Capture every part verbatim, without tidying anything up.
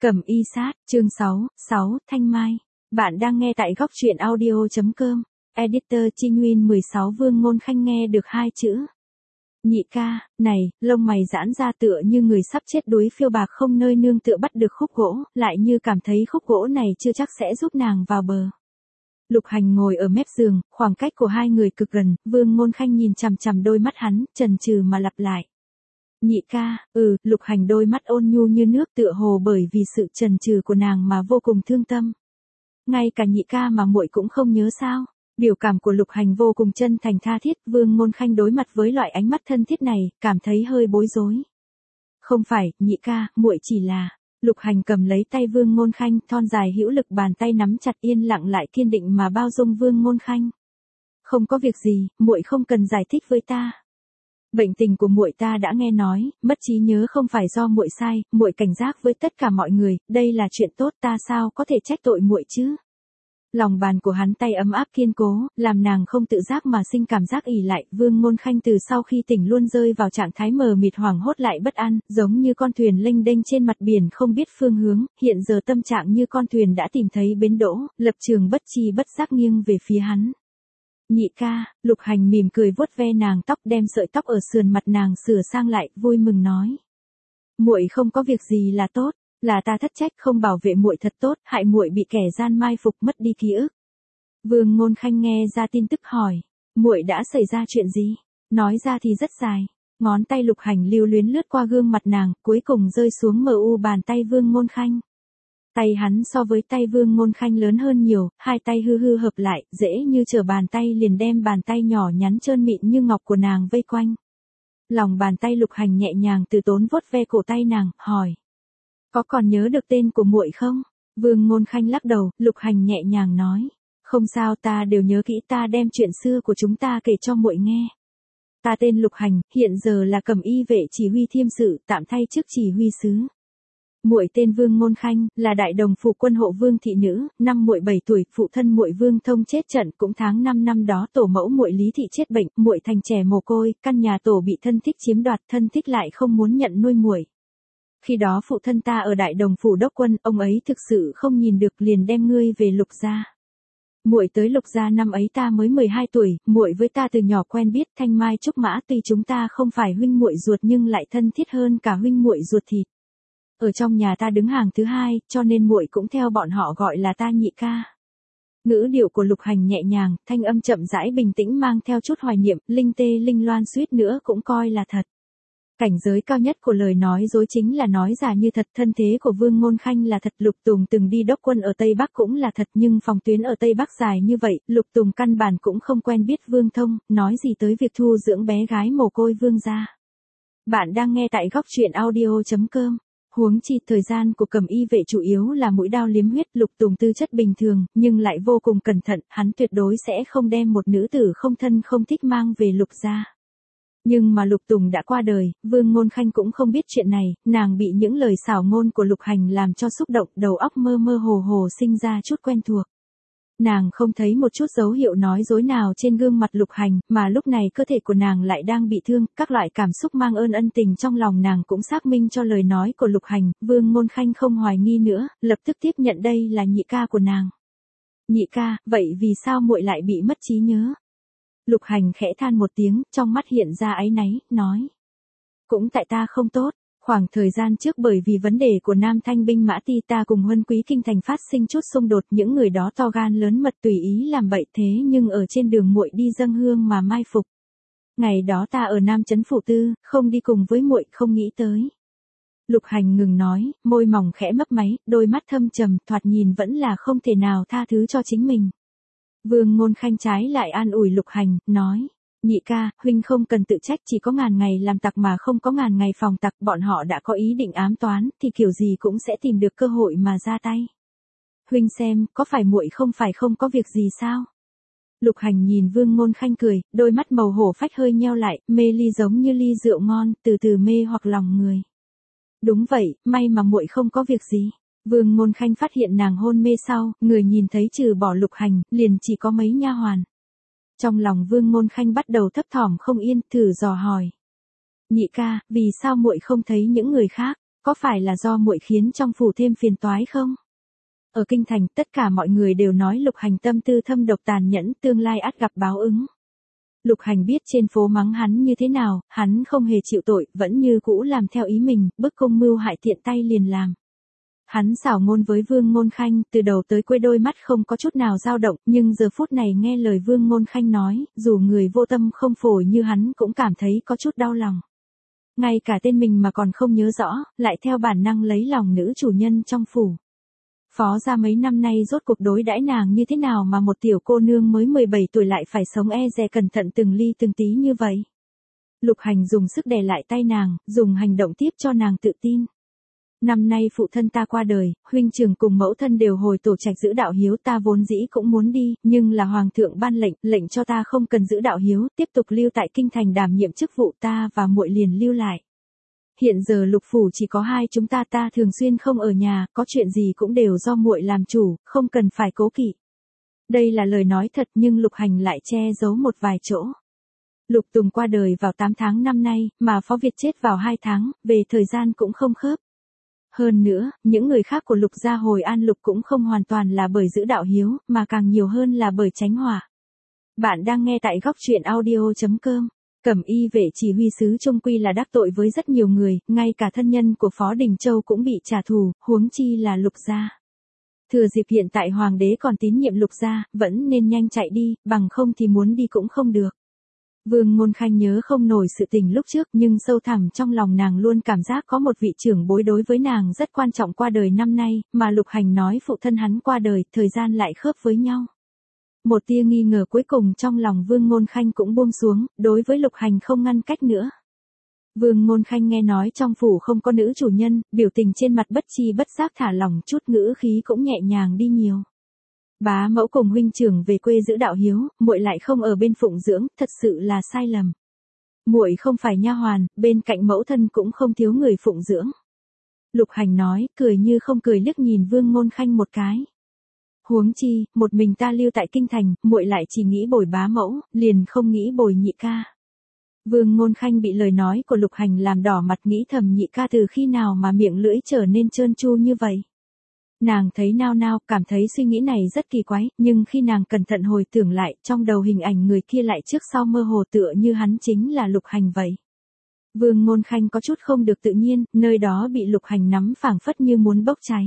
Cẩm y sát, chương sáu, sáu, Thanh Mai. Bạn đang nghe tại góc truyện audio chấm com. Editor Trinh Nguyên mười sáu Vương Ngôn Khanh nghe được hai chữ. Nhị ca, này, lông mày giãn ra tựa như người sắp chết đuối phiêu bạc không nơi nương tựa bắt được khúc gỗ, lại như cảm thấy khúc gỗ này chưa chắc sẽ giúp nàng vào bờ. Lục Hành ngồi ở mép giường, khoảng cách của hai người cực gần, Vương Ngôn Khanh nhìn chằm chằm đôi mắt hắn, chần chừ mà lặp lại. Nhị ca, ừ, Lục Hành đôi mắt ôn nhu như nước tựa hồ bởi vì sự chần chừ của nàng mà vô cùng thương tâm. Ngay cả nhị ca mà muội cũng không nhớ sao? Biểu cảm của Lục Hành vô cùng chân thành tha thiết, Vương Ngôn Khanh đối mặt với loại ánh mắt thân thiết này, cảm thấy hơi bối rối. Không phải, nhị ca, muội chỉ là... Lục Hành cầm lấy tay Vương Ngôn Khanh, thon dài hữu lực bàn tay nắm chặt yên lặng lại kiên định mà bao dung Vương Ngôn Khanh. Không có việc gì, muội không cần giải thích với ta. Bệnh tình của muội ta đã nghe nói, mất trí nhớ không phải do muội sai, muội cảnh giác với tất cả mọi người, đây là chuyện tốt, ta sao có thể trách tội muội chứ? Lòng bàn của hắn tay ấm áp kiên cố, làm nàng không tự giác mà sinh cảm giác ỉ lại. Vương Ngôn Khanh từ sau khi tỉnh luôn rơi vào trạng thái mờ mịt hoảng hốt lại bất an, giống như con thuyền lênh đênh trên mặt biển không biết phương hướng, hiện giờ tâm trạng như con thuyền đã tìm thấy bến đỗ, lập trường bất tri bất giác nghiêng về phía hắn. Nhị ca, Lục Hành mỉm cười vuốt ve nàng tóc, đem sợi tóc ở sườn mặt nàng sửa sang lại, vui mừng nói. Muội không có việc gì là tốt, là ta thất trách không bảo vệ muội thật tốt, hại muội bị kẻ gian mai phục mất đi ký ức. Vương Ngôn Khanh nghe ra tin tức hỏi, muội đã xảy ra chuyện gì? Nói ra thì rất dài. Ngón tay Lục Hành lưu luyến lướt qua gương mặt nàng, cuối cùng rơi xuống mờ u bàn tay Vương Ngôn Khanh. Tay hắn so với tay Vương Ngôn Khanh lớn hơn nhiều, hai tay hư hư hợp lại, dễ như trở bàn tay liền đem bàn tay nhỏ nhắn trơn mịn như ngọc của nàng vây quanh. Lòng bàn tay Lục Hành nhẹ nhàng từ tốn vuốt ve cổ tay nàng, hỏi. Có còn nhớ được tên của muội không? Vương Ngôn Khanh lắc đầu, Lục Hành nhẹ nhàng nói. Không sao, ta đều nhớ kỹ, ta đem chuyện xưa của chúng ta kể cho muội nghe. Ta tên Lục Hành, hiện giờ là Cẩm y vệ chỉ huy thiêm sự, tạm thay chức chỉ huy sứ. Muội tên Vương Ngôn Khanh, là đại đồng phủ quân hộ Vương thị nữ, năm muội bảy tuổi, phụ thân muội Vương Thông chết trận, cũng tháng năm năm đó tổ mẫu muội Lý thị chết bệnh, muội thành trẻ mồ côi, căn nhà tổ bị thân thích chiếm đoạt, thân thích lại không muốn nhận nuôi muội. Khi đó phụ thân ta ở đại đồng phủ đốc quân, ông ấy thực sự không nhìn được liền đem ngươi về Lục gia. Muội tới Lục gia năm ấy ta mới mười hai tuổi, muội với ta từ nhỏ quen biết, thanh mai trúc mã, tuy chúng ta không phải huynh muội ruột nhưng lại thân thiết hơn cả huynh muội ruột thịt. Ở trong nhà ta đứng hàng thứ hai, cho nên muội cũng theo bọn họ gọi là ta nhị ca. Ngữ điệu của Lục Hành nhẹ nhàng, thanh âm chậm rãi bình tĩnh mang theo chút hoài niệm, linh tê linh loan suýt nữa cũng coi là thật. Cảnh giới cao nhất của lời nói dối chính là nói giả như thật, thân thế của Vương Ngôn Khanh là thật, Lục Tùng từng đi đốc quân ở Tây Bắc cũng là thật, nhưng phòng tuyến ở Tây Bắc dài như vậy, Lục Tùng căn bản cũng không quen biết Vương Thông, nói gì tới việc thu dưỡng bé gái mồ côi Vương gia. Bạn đang nghe tại góc truyện audio chấm com. Huống chi thời gian của Cẩm y vệ chủ yếu là mũi đao liếm huyết, Lục Tùng tư chất bình thường, nhưng lại vô cùng cẩn thận, hắn tuyệt đối sẽ không đem một nữ tử không thân không thích mang về Lục gia. Nhưng mà Lục Tùng đã qua đời, Vương Ngôn Khanh cũng không biết chuyện này, nàng bị những lời xảo ngôn của Lục Hành làm cho xúc động, đầu óc mơ mơ hồ hồ sinh ra chút quen thuộc. Nàng không thấy một chút dấu hiệu nói dối nào trên gương mặt Lục Hành, mà lúc này cơ thể của nàng lại đang bị thương, các loại cảm xúc mang ơn ân tình trong lòng nàng cũng xác minh cho lời nói của Lục Hành, Vương Ngôn Khanh không hoài nghi nữa, lập tức tiếp nhận đây là nhị ca của nàng. Nhị ca, vậy vì sao muội lại bị mất trí nhớ? Lục Hành khẽ than một tiếng, trong mắt hiện ra áy náy, nói. Cũng tại ta không tốt, khoảng thời gian trước bởi vì vấn đề của Nam Thanh binh mã ti ta cùng Huân Quý kinh thành phát sinh chút xung đột, những người đó to gan lớn mật tùy ý làm bậy, thế nhưng ở trên đường muội đi dâng hương mà mai phục. Ngày đó ta ở Nam Trấn phủ tư, không đi cùng với muội, không nghĩ tới. Lục Hành ngừng nói, môi mỏng khẽ mấp máy, đôi mắt thâm trầm, thoạt nhìn vẫn là không thể nào tha thứ cho chính mình. Vương Ngôn Khanh trái lại an ủi Lục Hành, nói, nhị ca, huynh không cần tự trách, chỉ có ngàn ngày làm tặc mà không có ngàn ngày phòng tặc, bọn họ đã có ý định ám toán, thì kiểu gì cũng sẽ tìm được cơ hội mà ra tay. Huynh xem, có phải muội không phải không có việc gì sao? Lục Hành nhìn Vương Ngôn Khanh cười, đôi mắt màu hổ phách hơi nheo lại, mê ly giống như ly rượu ngon, từ từ mê hoặc lòng người. Đúng vậy, may mà muội không có việc gì. Vương Ngôn Khanh phát hiện nàng hôn mê sau, người nhìn thấy trừ bỏ Lục Hành, liền chỉ có mấy nha hoàn. Trong lòng Vương Ngôn Khanh bắt đầu thấp thỏm không yên, thử dò hỏi. Nhị ca, vì sao muội không thấy những người khác? có phải là do muội khiến trong phủ thêm phiền toái không? Ở kinh thành, tất cả mọi người đều nói Lục Hành tâm tư thâm độc tàn nhẫn, tương lai ắt gặp báo ứng. Lục Hành biết trên phố mắng hắn như thế nào, hắn không hề chịu tội, vẫn như cũ làm theo ý mình, bức cung mưu hại tiện tay liền làm. Hắn xảo ngôn với Vương Ngôn Khanh, từ đầu tới cuối đôi mắt không có chút nào dao động, nhưng giờ phút này nghe lời Vương Ngôn Khanh nói, dù người vô tâm không phổi như hắn cũng cảm thấy có chút đau lòng. Ngay cả tên mình mà còn không nhớ rõ, lại theo bản năng lấy lòng nữ chủ nhân trong phủ. Phó gia mấy năm nay rốt cuộc đối đãi nàng như thế nào mà một tiểu cô nương mới mười bảy tuổi lại phải sống e dè cẩn thận từng ly từng tí như vậy. Lục Hành dùng sức đè lại tay nàng, dùng hành động tiếp cho nàng tự tin. Năm nay phụ thân ta qua đời, huynh trưởng cùng mẫu thân đều hồi tổ trạch giữ đạo hiếu, ta vốn dĩ cũng muốn đi, nhưng là hoàng thượng ban lệnh, lệnh cho ta không cần giữ đạo hiếu, tiếp tục lưu tại kinh thành đảm nhiệm chức vụ, ta và muội liền lưu lại. Hiện giờ Lục phủ chỉ có hai chúng ta, ta thường xuyên không ở nhà, có chuyện gì cũng đều do muội làm chủ, không cần phải cố kỵ. Đây là lời nói thật nhưng Lục Hành lại che giấu một vài chỗ. Lục Tùng qua đời vào tám tháng năm nay, mà Phó Việt chết vào hai tháng, về thời gian cũng không khớp. Hơn nữa, những người khác của Lục gia hồi an Lục cũng không hoàn toàn là bởi giữ đạo hiếu, mà càng nhiều hơn là bởi tránh họa. Bạn đang nghe tại góc truyện audio chấm com. Cẩm y vệ chỉ huy sứ trung quy là đắc tội với rất nhiều người, ngay cả thân nhân của Phó Đình Châu cũng bị trả thù, huống chi là Lục gia. Thừa dịp hiện tại hoàng đế còn tín nhiệm Lục gia, vẫn nên nhanh chạy đi, bằng không thì muốn đi cũng không được. Vương Ngôn Khanh nhớ không nổi sự tình lúc trước, nhưng sâu thẳm trong lòng nàng luôn cảm giác có một vị trưởng bối đối với nàng rất quan trọng qua đời năm nay, mà Lục Hành nói phụ thân hắn qua đời, thời gian lại khớp với nhau. Một tia nghi ngờ cuối cùng trong lòng Vương Ngôn Khanh cũng buông xuống, đối với Lục Hành không ngăn cách nữa. Vương Ngôn Khanh nghe nói trong phủ không có nữ chủ nhân, biểu tình trên mặt bất chi bất giác thả lỏng chút, ngữ khí cũng nhẹ nhàng đi nhiều. Bá mẫu cùng huynh trưởng về quê giữ đạo hiếu, muội lại không ở bên phụng dưỡng, thật sự là sai lầm. Muội không phải nha hoàn, bên cạnh mẫu thân cũng không thiếu người phụng dưỡng. Lục Hành nói, cười như không cười liếc nhìn Vương Ngôn Khanh một cái. Huống chi, một mình ta lưu tại kinh thành, muội lại chỉ nghĩ bồi bá mẫu, liền không nghĩ bồi nhị ca. Vương Ngôn Khanh bị lời nói của Lục Hành làm đỏ mặt, nghĩ thầm nhị ca từ khi nào mà miệng lưỡi trở nên trơn tru như vậy. Nàng thấy nao nao, cảm thấy suy nghĩ này rất kỳ quái, nhưng khi nàng cẩn thận hồi tưởng lại, trong đầu hình ảnh người kia lại trước sau mơ hồ tựa như hắn chính là Lục Hành vậy. Vương Ngôn Khanh có chút không được tự nhiên, nơi đó bị Lục Hành nắm phảng phất như muốn bốc cháy.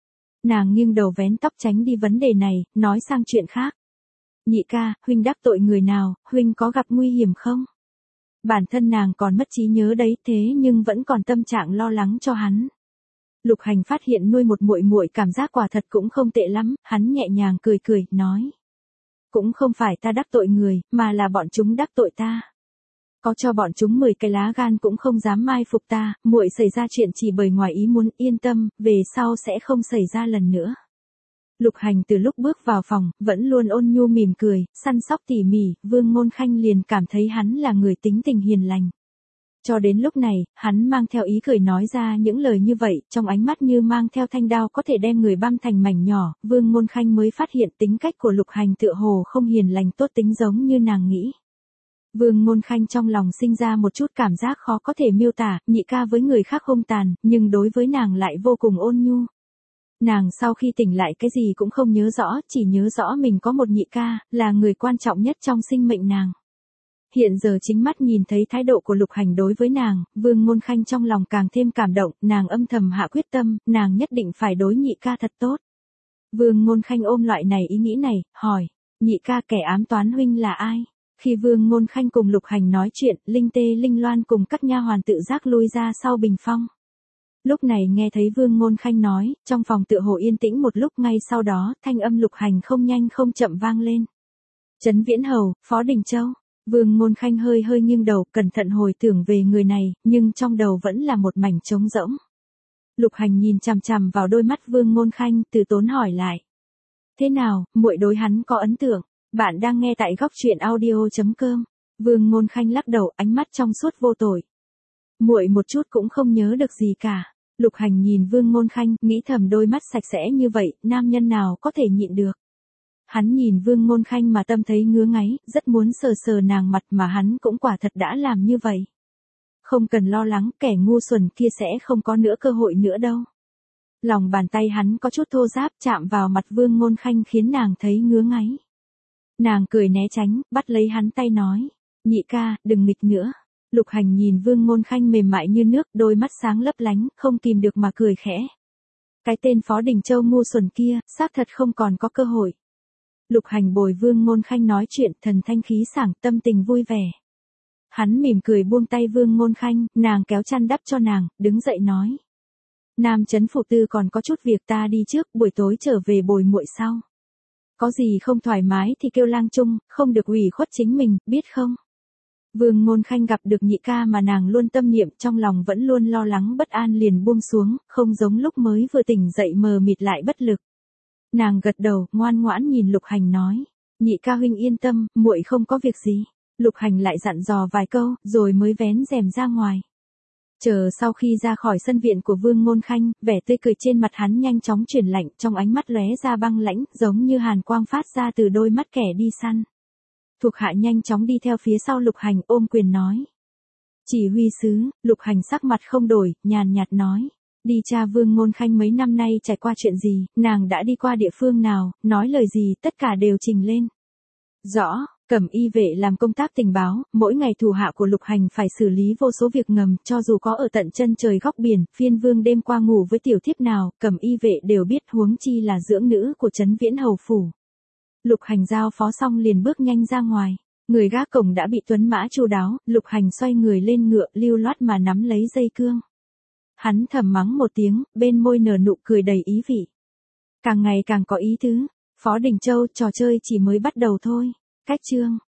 Nàng nghiêng đầu vén tóc tránh đi vấn đề này, nói sang chuyện khác. Nhị ca, huynh đắc tội người nào, huynh có gặp nguy hiểm không? Bản thân nàng còn mất trí nhớ đấy, thế nhưng vẫn còn tâm trạng lo lắng cho hắn. Lục Hành phát hiện nuôi một muội muội cảm giác quả thật cũng không tệ lắm, hắn nhẹ nhàng cười cười, nói. Cũng không phải ta đắc tội người, mà là bọn chúng đắc tội ta. Có cho bọn chúng mười cái lá gan cũng không dám mai phục ta, muội xảy ra chuyện chỉ bởi ngoài ý muốn, yên tâm, về sau sẽ không xảy ra lần nữa. Lục Hành từ lúc bước vào phòng, vẫn luôn ôn nhu mỉm cười, săn sóc tỉ mỉ, Vương Ngôn Khanh liền cảm thấy hắn là người tính tình hiền lành. Cho đến lúc này, hắn mang theo ý cười nói ra những lời như vậy, trong ánh mắt như mang theo thanh đao có thể đem người băm thành mảnh nhỏ, Vương Ngôn Khanh mới phát hiện tính cách của Lục Hành tựa hồ không hiền lành tốt tính giống như nàng nghĩ. Vương Ngôn Khanh trong lòng sinh ra một chút cảm giác khó có thể miêu tả, nhị ca với người khác hung tàn, nhưng đối với nàng lại vô cùng ôn nhu. Nàng sau khi tỉnh lại cái gì cũng không nhớ rõ, chỉ nhớ rõ mình có một nhị ca, là người quan trọng nhất trong sinh mệnh nàng. Hiện giờ chính mắt nhìn thấy thái độ của Lục Hành đối với nàng, Vương Ngôn Khanh trong lòng càng thêm cảm động, nàng âm thầm hạ quyết tâm, nàng nhất định phải đối nhị ca thật tốt. Vương Ngôn Khanh ôm loại này ý nghĩ này, hỏi, nhị ca kẻ ám toán huynh là ai? Khi Vương Ngôn Khanh cùng Lục Hành nói chuyện, Linh Tê Linh Loan cùng các nha hoàn tự giác lui ra sau bình phong. Lúc này nghe thấy Vương Ngôn Khanh nói, trong phòng tựa hồ yên tĩnh một lúc, ngay sau đó, thanh âm Lục Hành không nhanh không chậm vang lên. Trấn Viễn Hầu, Phó Đình Châu. Vương Ngôn Khanh hơi hơi nghiêng đầu, cẩn thận hồi tưởng về người này, nhưng trong đầu vẫn là một mảnh trống rỗng. Lục Hành nhìn chằm chằm vào đôi mắt Vương Ngôn Khanh, từ tốn hỏi lại. Thế nào, muội đối hắn có ấn tượng? Bạn đang nghe tại góc truyện audio chấm com. Vương Ngôn Khanh lắc đầu, ánh mắt trong suốt vô tội. Muội một chút cũng không nhớ được gì cả. Lục Hành nhìn Vương Ngôn Khanh, nghĩ thầm đôi mắt sạch sẽ như vậy, nam nhân nào có thể nhịn được. Hắn nhìn Vương Ngôn Khanh mà tâm thấy ngứa ngáy, rất muốn sờ sờ nàng mặt mà hắn cũng quả thật đã làm như vậy. không cần lo lắng, kẻ ngu xuẩn kia sẽ không có nữa cơ hội nữa đâu. Lòng bàn tay hắn có chút thô ráp chạm vào mặt Vương Ngôn Khanh khiến nàng thấy ngứa ngáy. Nàng cười né tránh, bắt lấy hắn tay nói, nhị ca, đừng nghịch nữa. Lục Hành nhìn Vương Ngôn Khanh mềm mại như nước, đôi mắt sáng lấp lánh, không kìm được mà cười khẽ. Cái tên Phó Đình Châu ngu xuẩn kia, xác thật không còn có cơ hội. Lục Hành bồi Vương Ngôn Khanh nói chuyện, thần thanh khí sảng, tâm tình vui vẻ. Hắn mỉm cười buông tay Vương Ngôn Khanh, nàng kéo chăn đắp cho nàng, đứng dậy nói. Nam Chấn phụ tư còn có chút việc, ta đi trước, buổi tối trở về bồi muội sau. Có gì không thoải mái thì kêu lang chung, không được ủy khuất chính mình, biết không? Vương Ngôn Khanh gặp được nhị ca mà nàng luôn tâm niệm, trong lòng vẫn luôn lo lắng bất an liền buông xuống, không giống lúc mới vừa tỉnh dậy mờ mịt lại bất lực. Nàng gật đầu, ngoan ngoãn nhìn Lục Hành nói, nhị ca huynh yên tâm, muội không có việc gì. Lục Hành lại dặn dò vài câu, rồi mới vén rèm ra ngoài. Chờ sau khi ra khỏi sân viện của Vương Ngôn Khanh, vẻ tươi cười trên mặt hắn nhanh chóng chuyển lạnh, trong ánh mắt lóe ra băng lãnh, giống như hàn quang phát ra từ đôi mắt kẻ đi săn. Thuộc hạ nhanh chóng đi theo phía sau Lục Hành, ôm quyền nói. Chỉ huy sứ. Lục Hành sắc mặt không đổi, nhàn nhạt nói. Đi tra Vương Ngôn Khanh mấy năm nay trải qua chuyện gì, nàng đã đi qua địa phương nào, nói lời gì, tất cả đều trình lên. Rõ. Cẩm y vệ làm công tác tình báo, mỗi ngày thủ hạ của Lục Hành phải xử lý vô số việc ngầm, cho dù có ở tận chân trời góc biển, phiên vương đêm qua ngủ với tiểu thiếp nào, Cẩm y vệ đều biết, huống chi là dưỡng nữ của Trấn Viễn hầu phủ. Lục Hành giao phó xong liền bước nhanh ra ngoài, người gác cổng đã bị tuấn mã chu đáo, Lục Hành xoay người lên ngựa, lưu loát mà nắm lấy dây cương. Hắn thầm mắng một tiếng, bên môi nở nụ cười đầy ý vị. Càng ngày càng có ý tứ, Phó Đình Châu, trò chơi chỉ mới bắt đầu thôi. Cách chương